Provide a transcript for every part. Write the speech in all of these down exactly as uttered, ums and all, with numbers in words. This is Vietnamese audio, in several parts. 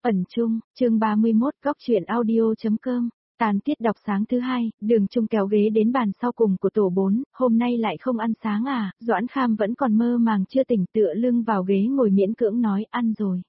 Phần chung, chương ba mươi mốt, góc truyện audio.com. Tàn tiết đọc sáng thứ hai, Đường Trung kéo ghế đến bàn sau cùng của tổ bốn, hôm nay lại không ăn sáng à, Doãn Kham vẫn còn mơ màng chưa tỉnh, tựa lưng vào ghế ngồi miễn cưỡng nói ăn rồi.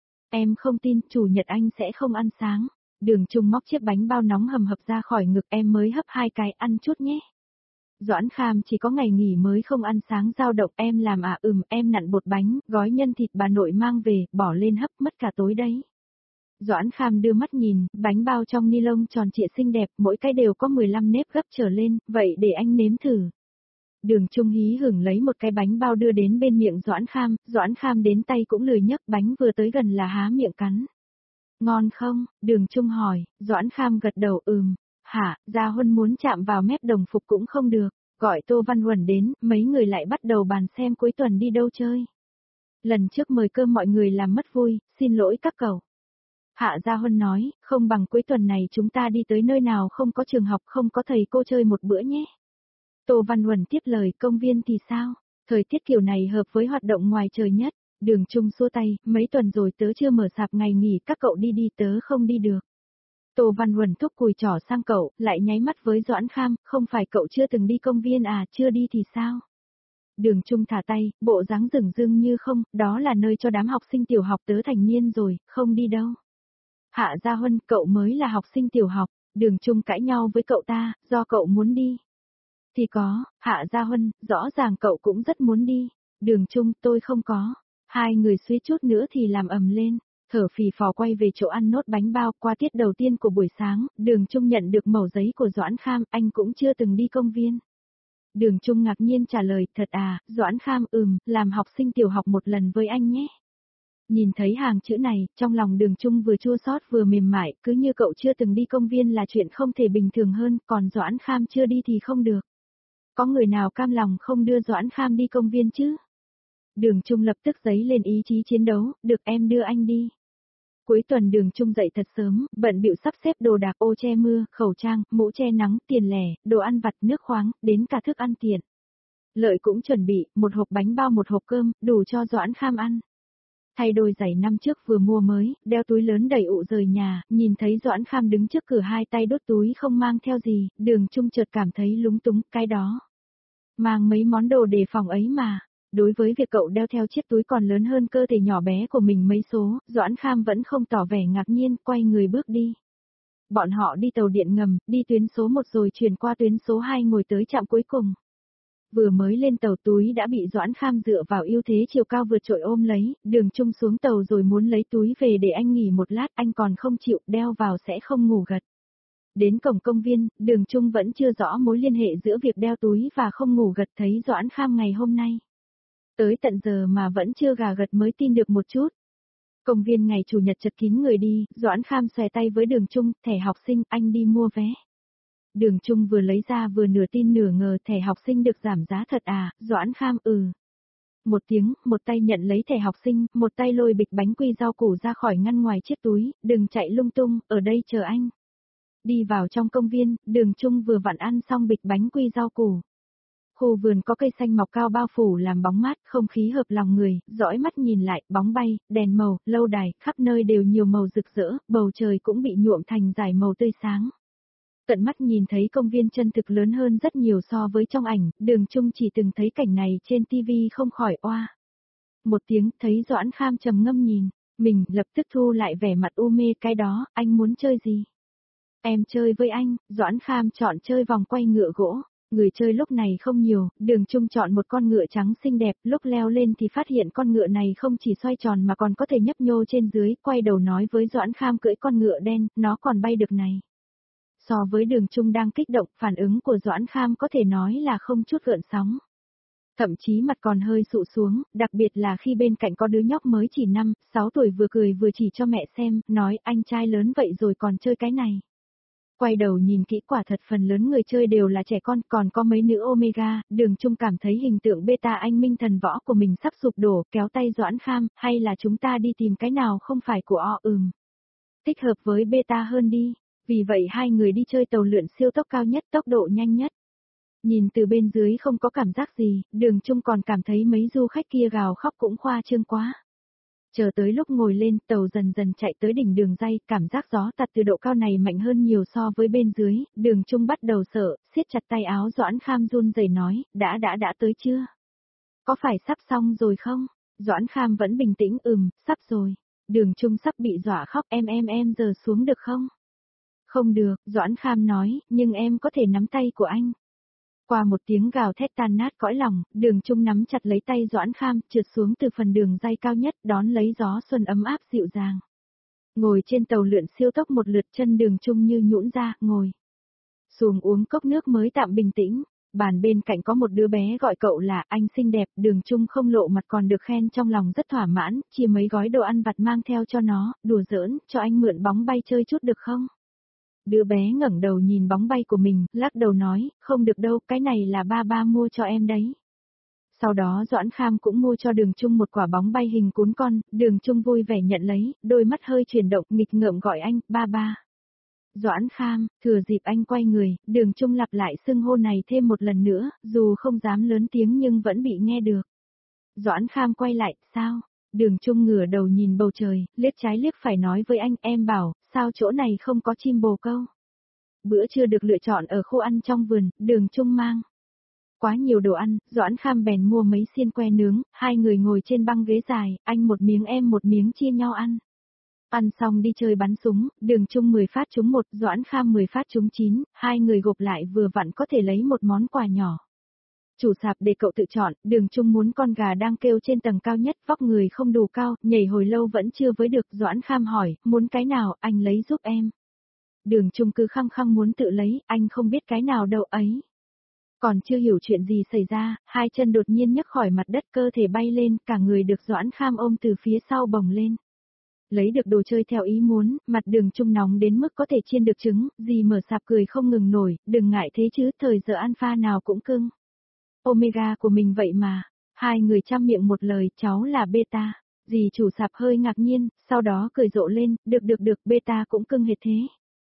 Em không tin, chủ nhật anh sẽ không ăn sáng. Đường Trung móc chiếc bánh bao nóng hầm hập ra khỏi ngực, em mới hấp hai cái, ăn chút nhé. Doãn Kham chỉ có ngày nghỉ mới không ăn sáng, dao động, em làm à, ừm, em nặn bột bánh, gói nhân thịt bà nội mang về, bỏ lên hấp, mất cả tối đấy. Doãn Kham đưa mắt nhìn, bánh bao trong ni lông tròn trịa xinh đẹp, mỗi cái đều có mười lăm nếp gấp trở lên, vậy để anh nếm thử. Đường Trung hí hửng lấy một cái bánh bao đưa đến bên miệng Doãn Kham, Doãn Kham đến tay cũng lười nhấc, bánh vừa tới gần là há miệng cắn. Ngon không? Đường Trung hỏi, Doãn Kham gật đầu ừm. Hả, Gia Huân muốn chạm vào mép đồng phục cũng không được, gọi Tô Văn Huẩn đến, mấy người lại bắt đầu bàn xem cuối tuần đi đâu chơi. Lần trước mời cơm mọi người làm mất vui, xin lỗi các cậu. Hạ Gia Huân nói, không bằng cuối tuần này chúng ta đi tới nơi nào không có trường học, không có thầy cô chơi một bữa nhé. Tô Văn Huẩn tiếp lời, công viên thì sao? Thời tiết kiểu này hợp với hoạt động ngoài trời nhất. Đường Trung xua tay, mấy tuần rồi tớ chưa mở sạp, ngày nghỉ các cậu đi đi, tớ không đi được. Tô Văn Huẩn thúc cùi trỏ sang cậu, lại nháy mắt với Doãn Kham, không phải cậu chưa từng đi công viên à, chưa đi thì sao? Đường Trung thả tay, bộ dáng dửng dưng như không, đó là nơi cho đám học sinh tiểu học, tớ thành niên rồi, không đi đâu. Hạ Gia Huân, cậu mới là học sinh tiểu học, Đường Trung cãi nhau với cậu ta, do cậu muốn đi. Thì có, Hạ Gia Huân, rõ ràng cậu cũng rất muốn đi. Đường Trung, tôi không có. Hai người suýt chút nữa thì làm ầm lên. Thở phì phò quay về chỗ ăn nốt bánh bao. Qua tiết đầu tiên của buổi sáng, Đường Trung nhận được mẩu giấy của Doãn Kham, anh cũng chưa từng đi công viên. Đường Trung ngạc nhiên trả lời, thật à, Doãn Kham, ừm, làm học sinh tiểu học một lần với anh nhé. Nhìn thấy hàng chữ này, trong lòng Đường Trung vừa chua xót vừa mềm mại, cứ như cậu chưa từng đi công viên là chuyện không thể bình thường hơn, còn Doãn Kham chưa đi thì không được. Có người nào cam lòng không đưa Doãn Kham đi công viên chứ? Đường Trung lập tức dấy lên ý chí chiến đấu, được em đưa anh đi. Cuối tuần Đường Trung dậy thật sớm, bận bịu sắp xếp đồ đạc, ô che mưa, khẩu trang, mũ che nắng, tiền lẻ, đồ ăn vặt, nước khoáng, đến cả thức ăn tiện. Lợi cũng chuẩn bị, một hộp bánh bao một hộp cơm, đủ cho Doãn Kham ăn. Thay đôi giày năm trước vừa mua mới, đeo túi lớn đầy ụ rời nhà, nhìn thấy Doãn Kham đứng trước cửa hai tay đốt túi không mang theo gì, Đường Trung chợt cảm thấy lúng túng, cái đó. Mang mấy món đồ đề phòng ấy mà. Đối với việc cậu đeo theo chiếc túi còn lớn hơn cơ thể nhỏ bé của mình mấy số, Doãn Kham vẫn không tỏ vẻ ngạc nhiên, quay người bước đi. Bọn họ đi tàu điện ngầm, đi tuyến số một rồi chuyển qua tuyến số hai ngồi tới trạm cuối cùng. Vừa mới lên tàu túi đã bị Doãn Kham dựa vào ưu thế chiều cao vượt trội ôm lấy, Đường Trung xuống tàu rồi muốn lấy túi về để anh nghỉ một lát, anh còn không chịu, đeo vào sẽ không ngủ gật. Đến cổng công viên, Đường Trung vẫn chưa rõ mối liên hệ giữa việc đeo túi và không ngủ gật, thấy Doãn Kham ngày hôm nay. Tới tận giờ mà vẫn chưa gà gật mới tin được một chút. Công viên ngày chủ nhật chật kín người đi, Doãn Kham xòe tay với Đường Trung, thẻ học sinh, anh đi mua vé. Đường Trung vừa lấy ra vừa nửa tin nửa ngờ, thẻ học sinh được giảm giá thật à, Doãn Kham ừ. Một tiếng, một tay nhận lấy thẻ học sinh, một tay lôi bịch bánh quy rau củ ra khỏi ngăn ngoài chiếc túi, đừng chạy lung tung, ở đây chờ anh. Đi vào trong công viên, Đường Trung vừa vặn ăn xong bịch bánh quy rau củ. Khu vườn có cây xanh mọc cao bao phủ làm bóng mát, không khí hợp lòng người, dõi mắt nhìn lại, bóng bay, đèn màu, lâu đài, khắp nơi đều nhiều màu rực rỡ, bầu trời cũng bị nhuộm thành dải màu tươi sáng. Tận mắt nhìn thấy công viên chân thực lớn hơn rất nhiều so với trong ảnh, Đường Trung chỉ từng thấy cảnh này trên tivi không khỏi oa. Một tiếng, thấy Doãn Kham trầm ngâm nhìn, mình lập tức thu lại vẻ mặt u mê, cái đó, anh muốn chơi gì? Em chơi với anh, Doãn Kham chọn chơi vòng quay ngựa gỗ. Người chơi lúc này không nhiều, Đường Trung chọn một con ngựa trắng xinh đẹp, lúc leo lên thì phát hiện con ngựa này không chỉ xoay tròn mà còn có thể nhấp nhô trên dưới, quay đầu nói với Doãn Kham cưỡi con ngựa đen, nó còn bay được này. So với Đường Trung đang kích động, phản ứng của Doãn Kham có thể nói là không chút gợn sóng. Thậm chí mặt còn hơi sụ xuống, đặc biệt là khi bên cạnh có đứa nhóc mới chỉ năm, sáu tuổi vừa cười vừa chỉ cho mẹ xem, nói anh trai lớn vậy rồi còn chơi cái này. Quay đầu nhìn kỹ quả thật phần lớn người chơi đều là trẻ con, còn có mấy nữ Omega, Đường Trung cảm thấy hình tượng beta anh minh thần võ của mình sắp sụp đổ, kéo tay Doãn Kham, hay là chúng ta đi tìm cái nào không phải của O ừm. Thích hợp với beta hơn đi, vì vậy hai người đi chơi tàu lượn siêu tốc cao nhất, tốc độ nhanh nhất. Nhìn từ bên dưới không có cảm giác gì, Đường Trung còn cảm thấy mấy du khách kia gào khóc cũng khoa trương quá. Chờ tới lúc ngồi lên, tàu dần dần chạy tới đỉnh đường ray, cảm giác gió tạt từ độ cao này mạnh hơn nhiều so với bên dưới, Đường Trung bắt đầu sợ, siết chặt tay áo Doãn Kham run rẩy nói, đã đã đã tới chưa? Có phải sắp xong rồi không? Doãn Kham vẫn bình tĩnh, ừm, sắp rồi. Đường Trung sắp bị dọa khóc, em em em giờ xuống được không? Không được, Doãn Kham nói, nhưng em có thể nắm tay của anh. Qua một tiếng gào thét tan nát cõi lòng, Đường Trung nắm chặt lấy tay Doãn Kham, trượt xuống từ phần đường ray cao nhất, đón lấy gió xuân ấm áp dịu dàng. Ngồi trên tàu lượn siêu tốc một lượt, chân Đường Trung như nhũn ra, ngồi xuống uống cốc nước mới tạm bình tĩnh. Bàn bên cạnh có một đứa bé gọi cậu là anh xinh đẹp, Đường Trung không lộ mặt còn được khen trong lòng rất thỏa mãn, chia mấy gói đồ ăn vặt mang theo cho nó, đùa giỡn, cho anh mượn bóng bay chơi chút được không? Đứa bé ngẩng đầu nhìn bóng bay của mình, lắc đầu nói, không được đâu, cái này là ba ba mua cho em đấy. Sau đó Doãn Kham cũng mua cho Đường Trung một quả bóng bay hình cún con, Đường Trung vui vẻ nhận lấy, đôi mắt hơi chuyển động, nghịch ngợm gọi anh, ba ba. Doãn Kham, thừa dịp anh quay người, Đường Trung lặp lại xưng hô này thêm một lần nữa, dù không dám lớn tiếng nhưng vẫn bị nghe được. Doãn Kham quay lại, sao? Đường Trung ngửa đầu nhìn bầu trời, liếc trái liếc phải nói với anh, em bảo, sao chỗ này không có chim bồ câu? Bữa trưa được lựa chọn ở khu ăn trong vườn, Đường Trung mang quá nhiều đồ ăn, Doãn Kham bèn mua mấy xiên que nướng, hai người ngồi trên băng ghế dài, anh một miếng em một miếng chia nhau ăn. Ăn xong đi chơi bắn súng, Đường Trung mười phát trúng một, Doãn Kham mười phát trúng chín, hai người gộp lại vừa vặn có thể lấy một món quà nhỏ. Chủ sạp để cậu tự chọn, Đường Trung muốn con gà đang kêu trên tầng cao nhất, vóc người không đủ cao, nhảy hồi lâu vẫn chưa với được, Doãn Kham hỏi, muốn cái nào, anh lấy giúp em. Đường Trung cứ khăng khăng muốn tự lấy, anh không biết cái nào đâu ấy. Còn chưa hiểu chuyện gì xảy ra, hai chân đột nhiên nhấc khỏi mặt đất, cơ thể bay lên, cả người được Doãn Kham ôm từ phía sau bồng lên. Lấy được đồ chơi theo ý muốn, mặt Đường Trung nóng đến mức có thể chiên được trứng, dì mở sạp cười không ngừng nổi, đừng ngại thế chứ, thời giờ alpha nào cũng cưng. Omega của mình vậy mà. Hai người chăm miệng một lời, cháu là beta. Dì chủ sạp hơi ngạc nhiên, sau đó cười rộ lên, được được được, beta cũng cưng hệt thế.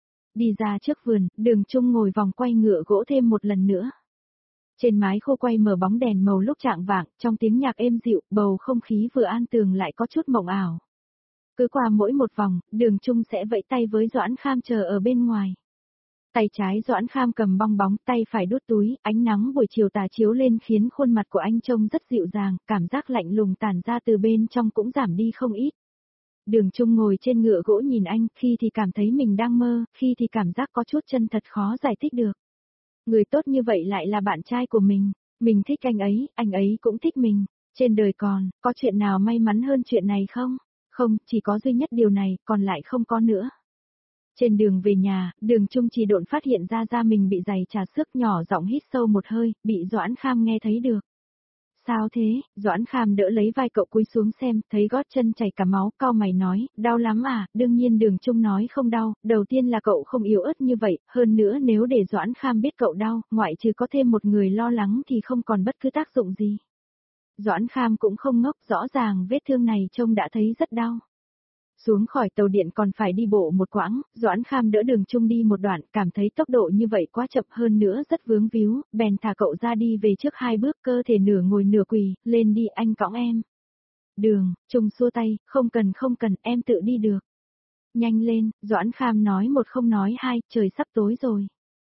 Đi ra trước vườn, Đường Trung ngồi vòng quay ngựa gỗ thêm một lần nữa. Trên mái khô quay mở bóng đèn màu lúc trạng vạng, trong tiếng nhạc êm dịu, bầu không khí vừa an tường lại có chút mộng ảo. Cứ qua mỗi một vòng, Đường Trung sẽ vẫy tay với Doãn Kham chờ ở bên ngoài. Tay trái Doãn Kham cầm bong bóng, tay phải đút túi, ánh nắng buổi chiều tà chiếu lên khiến khuôn mặt của anh trông rất dịu dàng, cảm giác lạnh lùng tản ra từ bên trong cũng giảm đi không ít. Đường Trung ngồi trên ngựa gỗ nhìn anh, khi thì cảm thấy mình đang mơ, khi thì cảm giác có chút chân thật khó giải thích được. Người tốt như vậy lại là bạn trai của mình, mình thích anh ấy, anh ấy cũng thích mình. Trên đời còn, có chuyện nào may mắn hơn chuyện này không? Không, chỉ có duy nhất điều này, còn lại không có nữa. Trên đường về nhà, Đường Trung chỉ độn phát hiện ra da mình bị giày trà xước, nhỏ giọng hít sâu một hơi, bị Doãn Kham nghe thấy được. Sao thế? Doãn Kham đỡ lấy vai cậu cúi xuống xem, thấy gót chân chảy cả máu, cau mày nói, đau lắm à? Đương nhiên Đường Trung nói không đau, đầu tiên là cậu không yếu ớt như vậy, hơn nữa nếu để Doãn Kham biết cậu đau, ngoại trừ có thêm một người lo lắng thì không còn bất cứ tác dụng gì. Doãn Kham cũng không ngốc, rõ ràng vết thương này trông đã thấy rất đau. Xuống khỏi tàu điện còn phải đi bộ một quãng, Doãn Kham đỡ Đường Trung đi một đoạn, cảm thấy tốc độ như vậy quá chậm, hơn nữa rất vướng víu, bèn thả cậu ra đi về trước hai bước, cơ thể nửa ngồi nửa quỳ, lên đi anh cõng em. Đường, Trung xua tay, không cần không cần, em tự đi được. Nhanh lên, Doãn Kham nói một không nói hai, trời sắp tối rồi.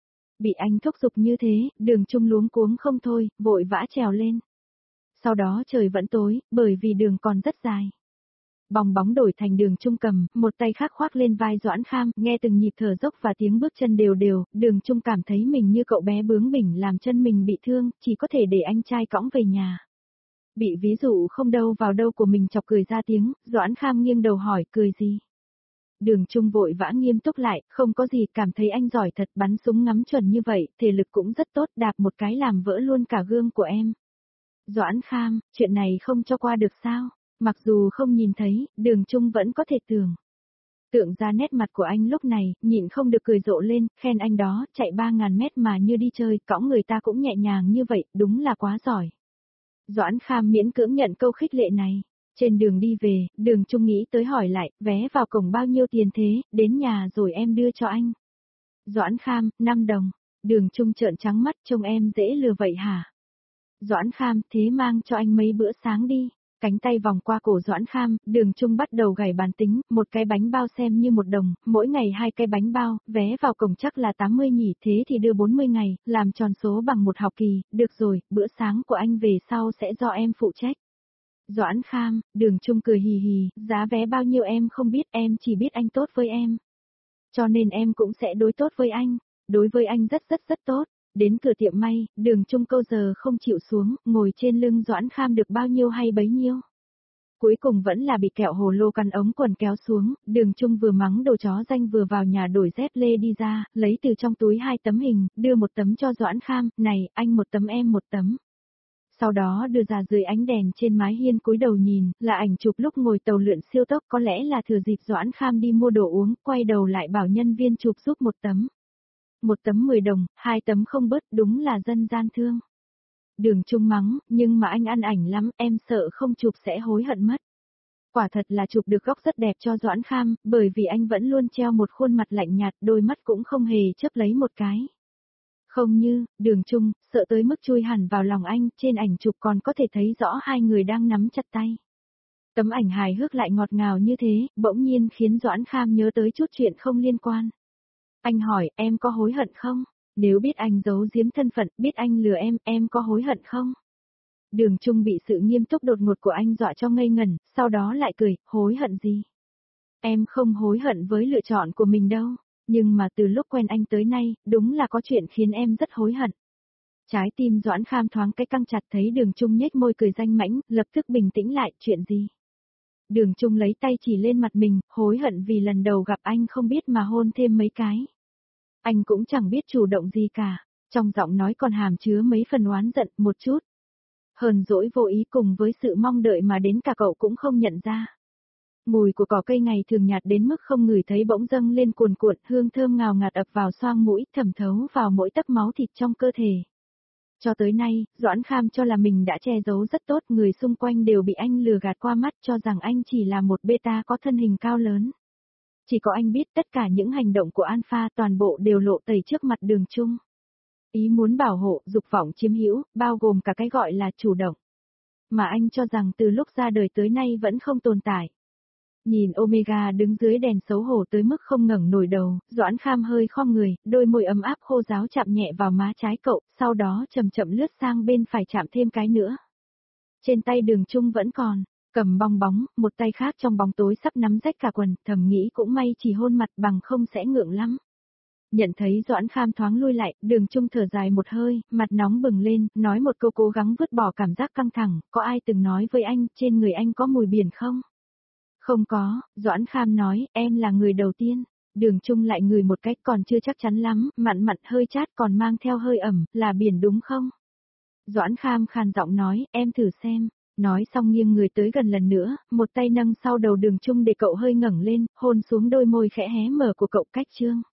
Bị anh thúc giục như thế, Đường Trung luống cuống không thôi, vội vã trèo lên. Sau đó trời vẫn tối, bởi vì đường còn rất dài. Bong bóng đổi thành Đường Trung cầm, một tay khác khoác lên vai Doãn Kham, nghe từng nhịp thở dốc và tiếng bước chân đều đều, Đường Trung cảm thấy mình như cậu bé bướng bỉnh làm chân mình bị thương, chỉ có thể để anh trai cõng về nhà. Bị ví dụ không đâu vào đâu của mình chọc cười ra tiếng, Doãn Kham nghiêng đầu hỏi, cười gì? Đường Trung vội vã nghiêm túc lại, không có gì, cảm thấy anh giỏi thật, bắn súng ngắm chuẩn như vậy, thể lực cũng rất tốt, đạp một cái làm vỡ luôn cả gương của em. Doãn Kham, chuyện này không cho qua được sao? Mặc dù không nhìn thấy, Đường Trung vẫn có thể tưởng. Tượng ra nét mặt của anh lúc này, nhịn không được cười rộ lên, khen anh đó, chạy ba ngàn mét mà như đi chơi, cõng người ta cũng nhẹ nhàng như vậy, đúng là quá giỏi. Doãn Kham miễn cưỡng nhận câu khích lệ này. Trên đường đi về, Đường Trung nghĩ tới hỏi lại, vé vào cổng bao nhiêu tiền thế, đến nhà rồi em đưa cho anh. Doãn Kham, năm đồng. Đường Trung trợn trắng mắt, trông em dễ lừa vậy hả? Doãn Kham, thế mang cho anh mấy bữa sáng đi. Cánh tay vòng qua cổ Doãn Kham, Đường Trung bắt đầu gảy bàn tính, một cái bánh bao xem như một đồng, mỗi ngày hai cái bánh bao, vé vào cổng chắc là tám mươi nhỉ, thế thì đưa bốn mươi ngày, làm tròn số bằng một học kỳ, được rồi, bữa sáng của anh về sau sẽ do em phụ trách. Doãn Kham, Đường Trung cười hì hì, giá vé bao nhiêu em không biết, em chỉ biết anh tốt với em. Cho nên em cũng sẽ đối tốt với anh, đối với anh rất rất rất tốt. Đến cửa tiệm may, Đường Trung câu giờ không chịu xuống, ngồi trên lưng Doãn Kham được bao nhiêu hay bấy nhiêu. Cuối cùng vẫn là bị kẹo hồ lô căn ống quần kéo xuống, Đường Trung vừa mắng đồ chó danh vừa vào nhà đổi dép lê đi ra, lấy từ trong túi hai tấm hình, đưa một tấm cho Doãn Kham, này, anh một tấm em một tấm. Sau đó đưa ra dưới ánh đèn trên mái hiên cúi đầu nhìn, là ảnh chụp lúc ngồi tàu lượn siêu tốc, có lẽ là thừa dịp Doãn Kham đi mua đồ uống, quay đầu lại bảo nhân viên chụp giúp một tấm. Một tấm mười đồng, hai tấm không bớt, đúng là dân gian thương. Đường Trung mắng, nhưng mà anh ăn ảnh lắm, em sợ không chụp sẽ hối hận mất. Quả thật là chụp được góc rất đẹp cho Doãn Kham, bởi vì anh vẫn luôn treo một khuôn mặt lạnh nhạt, đôi mắt cũng không hề chớp lấy một cái. Không như, Đường Trung, sợ tới mức chui hẳn vào lòng anh, trên ảnh chụp còn có thể thấy rõ hai người đang nắm chặt tay. Tấm ảnh hài hước lại ngọt ngào như thế, bỗng nhiên khiến Doãn Kham nhớ tới chút chuyện không liên quan. Anh hỏi, em có hối hận không? Nếu biết anh giấu giếm thân phận, biết anh lừa em, em có hối hận không? Đường Trung bị sự nghiêm túc đột ngột của anh dọa cho ngây ngẩn, sau đó lại cười, hối hận gì? Em không hối hận với lựa chọn của mình đâu, nhưng mà từ lúc quen anh tới nay, đúng là có chuyện khiến em rất hối hận. Trái tim Doãn Kham thoáng cái căng chặt, thấy Đường Trung nhếch môi cười danh mãnh, lập tức bình tĩnh lại, chuyện gì? Đường Trung lấy tay chỉ lên mặt mình, hối hận vì lần đầu gặp anh không biết mà hôn thêm mấy cái. Anh cũng chẳng biết chủ động gì cả, trong giọng nói còn hàm chứa mấy phần oán giận, một chút. Hờn dỗi vô ý cùng với sự mong đợi mà đến cả cậu cũng không nhận ra. Mùi của cỏ cây ngày thường nhạt đến mức không ngửi thấy bỗng dâng lên cuồn cuộn, hương thơm ngào ngạt ập vào xoang mũi, thẩm thấu vào mỗi tấc máu thịt trong cơ thể. Cho tới nay, Doãn Kham cho là mình đã che giấu rất tốt, người xung quanh đều bị anh lừa gạt qua mắt cho rằng anh chỉ là một beta có thân hình cao lớn. Chỉ có anh biết tất cả những hành động của Alpha toàn bộ đều lộ tẩy trước mặt Đường Trung. Ý muốn bảo hộ, dục vọng chiếm hữu, bao gồm cả cái gọi là chủ động. Mà anh cho rằng từ lúc ra đời tới nay vẫn không tồn tại. Nhìn Omega đứng dưới đèn xấu hổ tới mức không ngẩng nổi đầu, Doãn Kham hơi khom người, đôi môi ấm áp khô ráo chạm nhẹ vào má trái cậu, sau đó chậm chậm lướt sang bên phải chạm thêm cái nữa. Trên tay Đường Trung vẫn còn, cầm bong bóng, một tay khác trong bóng tối sắp nắm rách cả quần, thầm nghĩ cũng may chỉ hôn mặt bằng không sẽ ngượng lắm. Nhận thấy Doãn Kham thoáng lui lại, Đường Trung thở dài một hơi, mặt nóng bừng lên, nói một câu cố gắng vứt bỏ cảm giác căng thẳng, có ai từng nói với anh, trên người anh có mùi biển không? Không có, Doãn Kham nói, em là người đầu tiên. Đường Trung lại ngửi một cách còn chưa chắc chắn lắm, mặn mặn hơi chát còn mang theo hơi ẩm, là biển đúng không? Doãn Kham khàn giọng nói, em thử xem. Nói xong nghiêng người tới gần lần nữa, một tay nâng sau đầu Đường Trung để cậu hơi ngẩng lên, hôn xuống đôi môi khẽ hé mở của cậu cách chương.